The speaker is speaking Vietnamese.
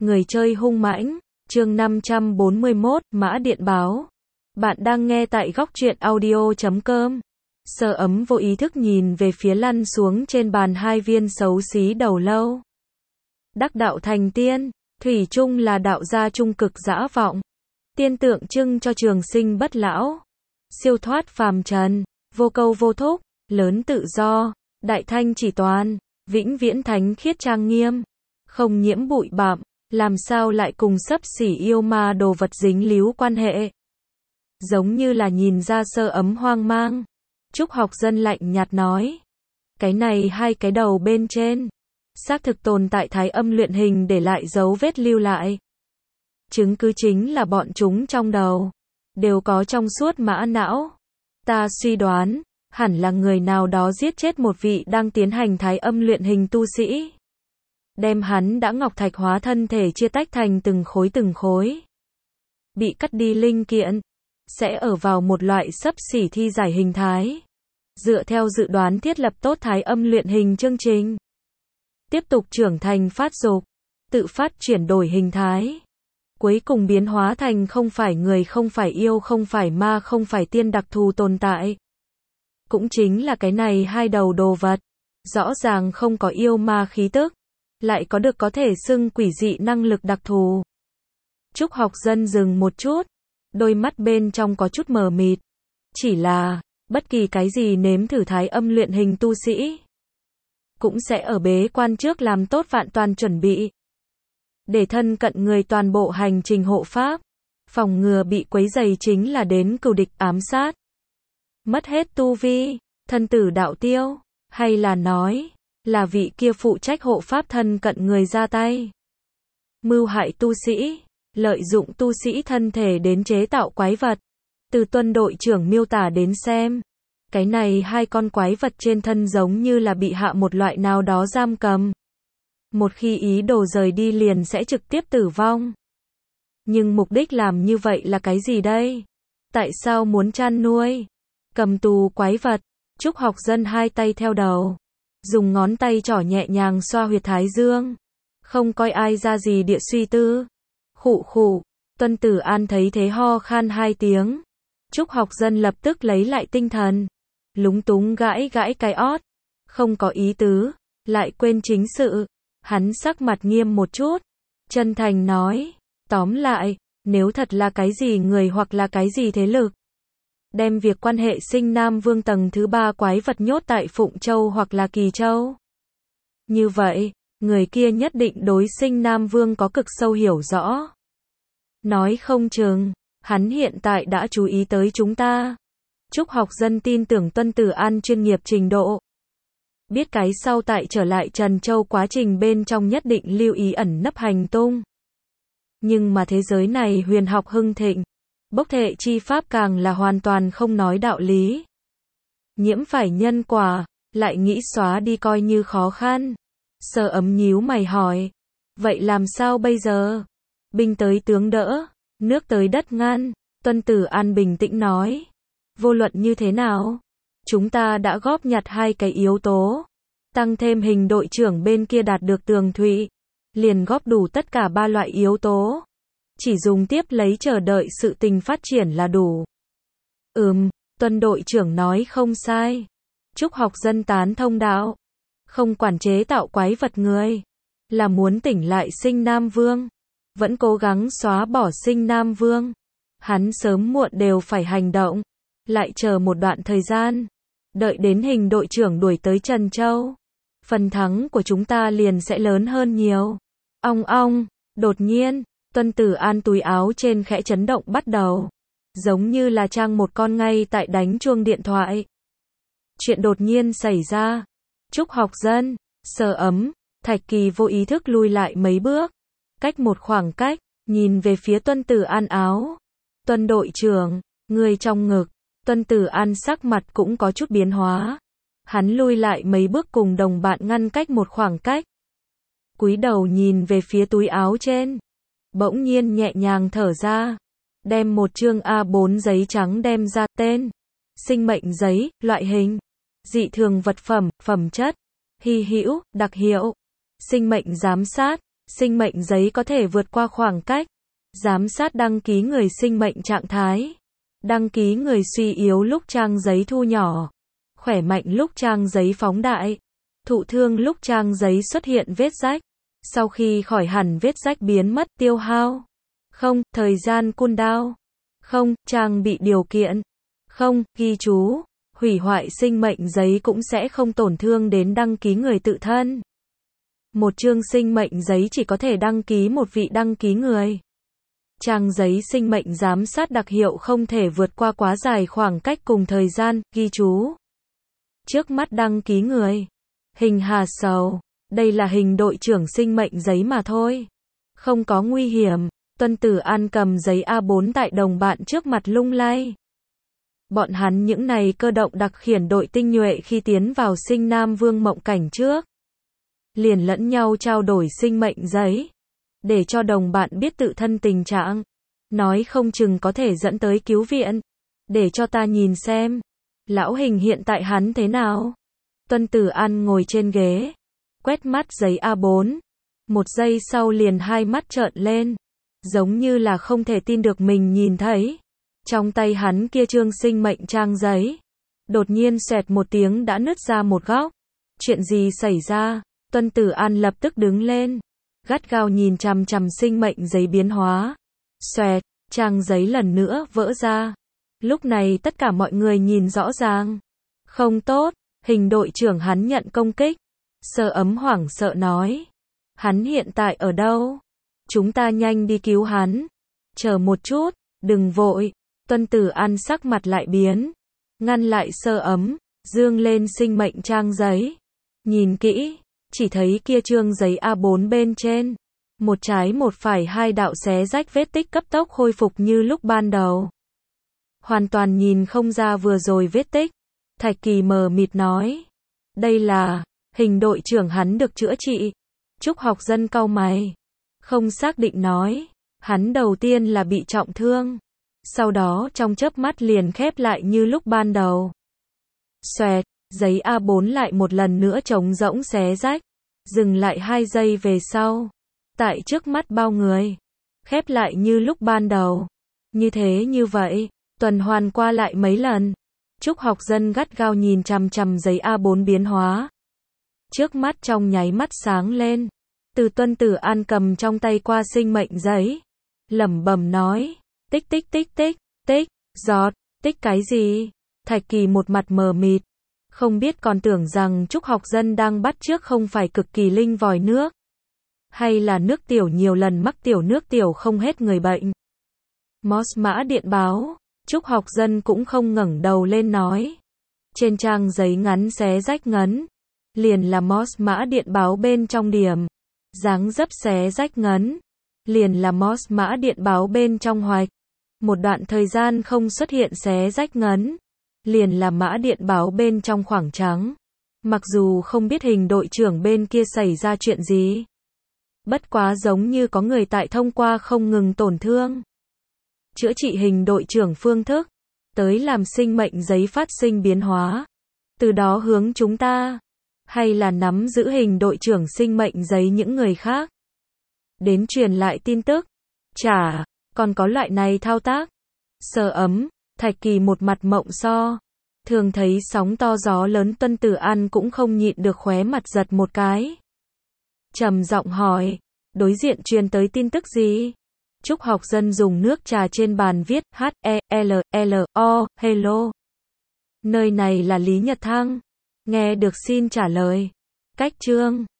Người chơi hung mãnh, chương 541, Mã Điện Báo. Bạn đang nghe tại góc truyện audio.com. Sở Ấm vô ý thức nhìn về phía lăn xuống trên bàn hai viên xấu xí đầu lâu. Đắc đạo thành tiên, thủy chung là đạo gia trung cực dã vọng. Tiên tượng trưng cho trường sinh bất lão, siêu thoát phàm trần, vô câu vô thúc, lớn tự do, đại thanh chỉ toàn, vĩnh viễn thánh khiết trang nghiêm, không nhiễm bụi bặm, làm sao lại cùng xấp xỉ yêu ma đồ vật dính líu quan hệ. Giống như là nhìn ra Sở Ấm hoang mang. Trúc Học Dân lạnh nhạt nói, cái này hai cái đầu bên trên, xác thực tồn tại thái âm luyện hình để lại dấu vết lưu lại. Chứng cứ chính là bọn chúng trong đầu đều có trong suốt mã não. Ta suy đoán, hẳn là người nào đó giết chết một vị đang tiến hành thái âm luyện hình tu sĩ. Đem hắn đã ngọc thạch hóa thân thể chia tách thành từng khối. Bị cắt đi linh kiện, sẽ ở vào một loại xấp xỉ thi giải hình thái. Dựa theo dự đoán thiết lập tốt thái âm luyện hình chương trình. Tiếp tục trưởng thành phát dục, tự phát chuyển đổi hình thái. Cuối cùng biến hóa thành không phải người, không phải yêu, không phải ma, không phải tiên đặc thù tồn tại. Cũng chính là cái này hai đầu đồ vật. Rõ ràng không có yêu ma khí tức, lại có được có thể xưng quỷ dị năng lực đặc thù. Trúc Học Dân dừng một chút, đôi mắt bên trong có chút mờ mịt. Chỉ là, bất kỳ cái gì nếm thử thái âm luyện hình tu sĩ, cũng sẽ ở bế quan trước làm tốt vạn toàn chuẩn bị. Để thân cận người toàn bộ hành trình hộ pháp, phòng ngừa bị quấy rầy chính là đến cừu địch ám sát. Mất hết tu vi, thân tử đạo tiêu, hay là nói, là vị kia phụ trách hộ pháp thân cận người ra tay. Mưu hại tu sĩ, lợi dụng tu sĩ thân thể đến chế tạo quái vật. Từ Tuân đội trưởng miêu tả đến xem, cái này hai con quái vật trên thân giống như là bị hạ một loại nào đó giam cầm. Một khi ý đồ rời đi liền sẽ trực tiếp tử vong. Nhưng mục đích làm như vậy là cái gì đây? Tại sao muốn chăn nuôi, cầm tù quái vật? Trúc Học Dân hai tay theo đầu, dùng ngón tay trỏ nhẹ nhàng xoa huyệt thái dương, không coi ai ra gì địa suy tư. Khụ khụ, Tuân Tử An thấy thế ho khan hai tiếng. Trúc Học Dân lập tức lấy lại tinh thần, lúng túng gãi gãi cái ót, không có ý tứ, lại quên chính sự. Hắn sắc mặt nghiêm một chút, chân thành nói, tóm lại, nếu thật là cái gì người hoặc là cái gì thế lực, đem việc quan hệ Sinh Nam Vương tầng thứ 3 quái vật nhốt tại Phụng Châu hoặc là Kỳ Châu. Như vậy, người kia nhất định đối Sinh Nam Vương có cực sâu hiểu rõ. Nói không chừng, hắn hiện tại đã chú ý tới chúng ta. Trúc Học Dân tin tưởng Tuân Tử An chuyên nghiệp trình độ. Biết cái sau tại trở lại Trần Châu quá trình bên trong nhất định lưu ý ẩn nấp hành tung. Nhưng mà thế giới này huyền học hưng thịnh, bốc thệ chi pháp càng là hoàn toàn không nói đạo lý. Nhiễm phải nhân quả, lại nghĩ xóa đi coi như khó khăn. Sở Ấm nhíu mày hỏi, vậy làm sao bây giờ? Binh tới tướng đỡ, nước tới đất ngăn. Tuân Tử An bình tĩnh nói, vô luận như thế nào, chúng ta đã góp nhặt hai cái yếu tố, tăng thêm hình đội trưởng bên kia đạt được tường thụy, liền góp đủ tất cả ba loại yếu tố. Chỉ dùng tiếp lấy chờ đợi sự tình phát triển là đủ. Tuân đội trưởng nói không sai. Trúc Học Dân tán thông đạo. Không quản chế tạo quái vật người, là muốn tỉnh lại Sinh Nam Vương. Vẫn cố gắng xóa bỏ Sinh Nam Vương. Hắn sớm muộn đều phải hành động. Lại chờ một đoạn thời gian. Đợi đến hình đội trưởng đuổi tới Trần Châu, phần thắng của chúng ta liền sẽ lớn hơn nhiều. Ong ong, đột nhiên, Tuân Tử An túi áo trên khẽ chấn động bắt đầu. Giống như là trang một con ngay tại đánh chuông điện thoại. Chuyện đột nhiên xảy ra. Trúc Học Dân, Sở Ấm, Thạch Kỳ vô ý thức lui lại mấy bước. Cách một khoảng cách, nhìn về phía Tuân Tử An áo. Tuân đội trưởng, người trong ngực. Tuân Tử An sắc mặt cũng có chút biến hóa. Hắn lui lại mấy bước cùng đồng bạn ngăn cách một khoảng cách. Cúi đầu nhìn về phía túi áo trên. Bỗng nhiên nhẹ nhàng thở ra. Đem một chương A4 giấy trắng đem ra, tên, sinh mệnh giấy, loại hình, dị thường vật phẩm, phẩm chất, hy hữu, đặc hiệu, sinh mệnh giám sát, Sinh mệnh giấy có thể vượt qua khoảng cách. Giám sát đăng ký người sinh mệnh trạng thái. Đăng ký người suy yếu lúc trang giấy thu nhỏ. Khỏe mạnh lúc trang giấy phóng đại. Thụ thương lúc trang giấy xuất hiện vết rách. Sau khi khỏi hẳn vết rách biến mất tiêu hao. Không, thời gian cooldown. Không, trang bị điều kiện. Không, ghi chú. Hủy hoại sinh mệnh giấy cũng sẽ không tổn thương đến đăng ký người tự thân. Một chương sinh mệnh giấy chỉ có thể đăng ký một vị đăng ký người. Trang giấy sinh mệnh giám sát đặc hiệu không thể vượt qua quá dài khoảng cách cùng thời gian, ghi chú. Trước mắt đăng ký người. Hình Hà Sầu. Đây là hình đội trưởng sinh mệnh giấy mà thôi. Không có nguy hiểm. Tuân Tử An cầm giấy A4 tại đồng bạn trước mặt lung lay. Bọn hắn những này cơ động đặc khiển đội tinh nhuệ khi tiến vào Sinh Nam Vương mộng cảnh trước. Liền lẫn nhau trao đổi sinh mệnh giấy. Để cho đồng bạn biết tự thân tình trạng. Nói không chừng có thể dẫn tới cứu viện. Để cho ta nhìn xem. Lão Hình hiện tại hắn thế nào? Tuân Tử An ngồi trên ghế. Quét mắt giấy A4. Một giây sau liền hai mắt trợn lên. Giống như là không thể tin được mình nhìn thấy. Trong tay hắn kia chương sinh mệnh trang giấy. Đột nhiên xoẹt một tiếng đã nứt ra một góc. Chuyện gì xảy ra? Tuân Tử An lập tức đứng lên. Gắt gao nhìn chằm chằm sinh mệnh giấy biến hóa. Xoẹt, trang giấy lần nữa vỡ ra. Lúc này tất cả mọi người nhìn rõ ràng. Không tốt, hình đội trưởng hắn nhận công kích. Sơ Ấm hoảng sợ nói. Hắn hiện tại ở đâu? Chúng ta nhanh đi cứu hắn. Chờ một chút, đừng vội. Tuân Tử An sắc mặt lại biến. Ngăn lại Sơ Ấm, dương lên sinh mệnh trang giấy. Nhìn kỹ, chỉ thấy kia chương giấy A4 bên trên. Một trái một phải hai đạo xé rách vết tích cấp tốc khôi phục như lúc ban đầu. Hoàn toàn nhìn không ra vừa rồi vết tích. Thạch Kỳ mờ mịt nói. Đây là, hình đội trưởng hắn được chữa trị. Trúc Học Dân cau mày. Không xác định nói. Hắn đầu tiên là bị trọng thương. Sau đó trong chớp mắt liền khép lại như lúc ban đầu. Xoẹt, giấy A4 lại một lần nữa trống rỗng xé rách. Dừng lại 2 giây về sau. Tại trước mắt bao người. Khép lại như lúc ban đầu. Như thế như vậy, tuần hoàn qua lại mấy lần. Trúc Học Dân gắt gao nhìn chằm chằm giấy A4 biến hóa. Trước mắt trong nháy mắt sáng lên. Từ Tuân Tử An cầm trong tay qua sinh mệnh giấy. Lẩm bẩm nói. Tích tích tích tích, tích, giọt, tích cái gì? Thạch Kỳ một mặt mờ mịt. Không biết còn tưởng rằng Trúc Học Dân đang bắt chước không phải cực kỳ linh vòi nước. Hay là nước tiểu nhiều lần mắc tiểu nước tiểu không hết người bệnh. Moss mã điện báo. Trúc Học Dân cũng không ngẩng đầu lên nói. Trên trang giấy ngắn xé rách ngấn. Liền là Moss mã điện báo bên trong điểm. Dáng dấp xé rách ngấn. Liền là Moss mã điện báo bên trong hoạch. Một đoạn thời gian không xuất hiện xé rách ngấn. Liền là mã điện báo bên trong khoảng trắng. Mặc dù không biết hình đội trưởng bên kia xảy ra chuyện gì. Bất quá giống như có người tại thông qua không ngừng tổn thương. Chữa trị hình đội trưởng phương thức. Tới làm sinh mệnh giấy phát sinh biến hóa. Từ đó hướng chúng ta. Hay là nắm giữ hình đội trưởng sinh mệnh giấy những người khác. Đến truyền lại tin tức. Chả, còn có loại này thao tác. Sơ Ấm, Thạch Kỳ một mặt mộng so. Thường thấy sóng to gió lớn Tuân Tử An cũng không nhịn được khóe mặt giật một cái. Trầm giọng hỏi, đối diện truyền tới tin tức gì? Trúc Học Dân dùng nước trà trên bàn viết H-E-L-L-O, hello. Nơi này là Lý Nhật Thăng. Nghe được xin trả lời. Cách chương.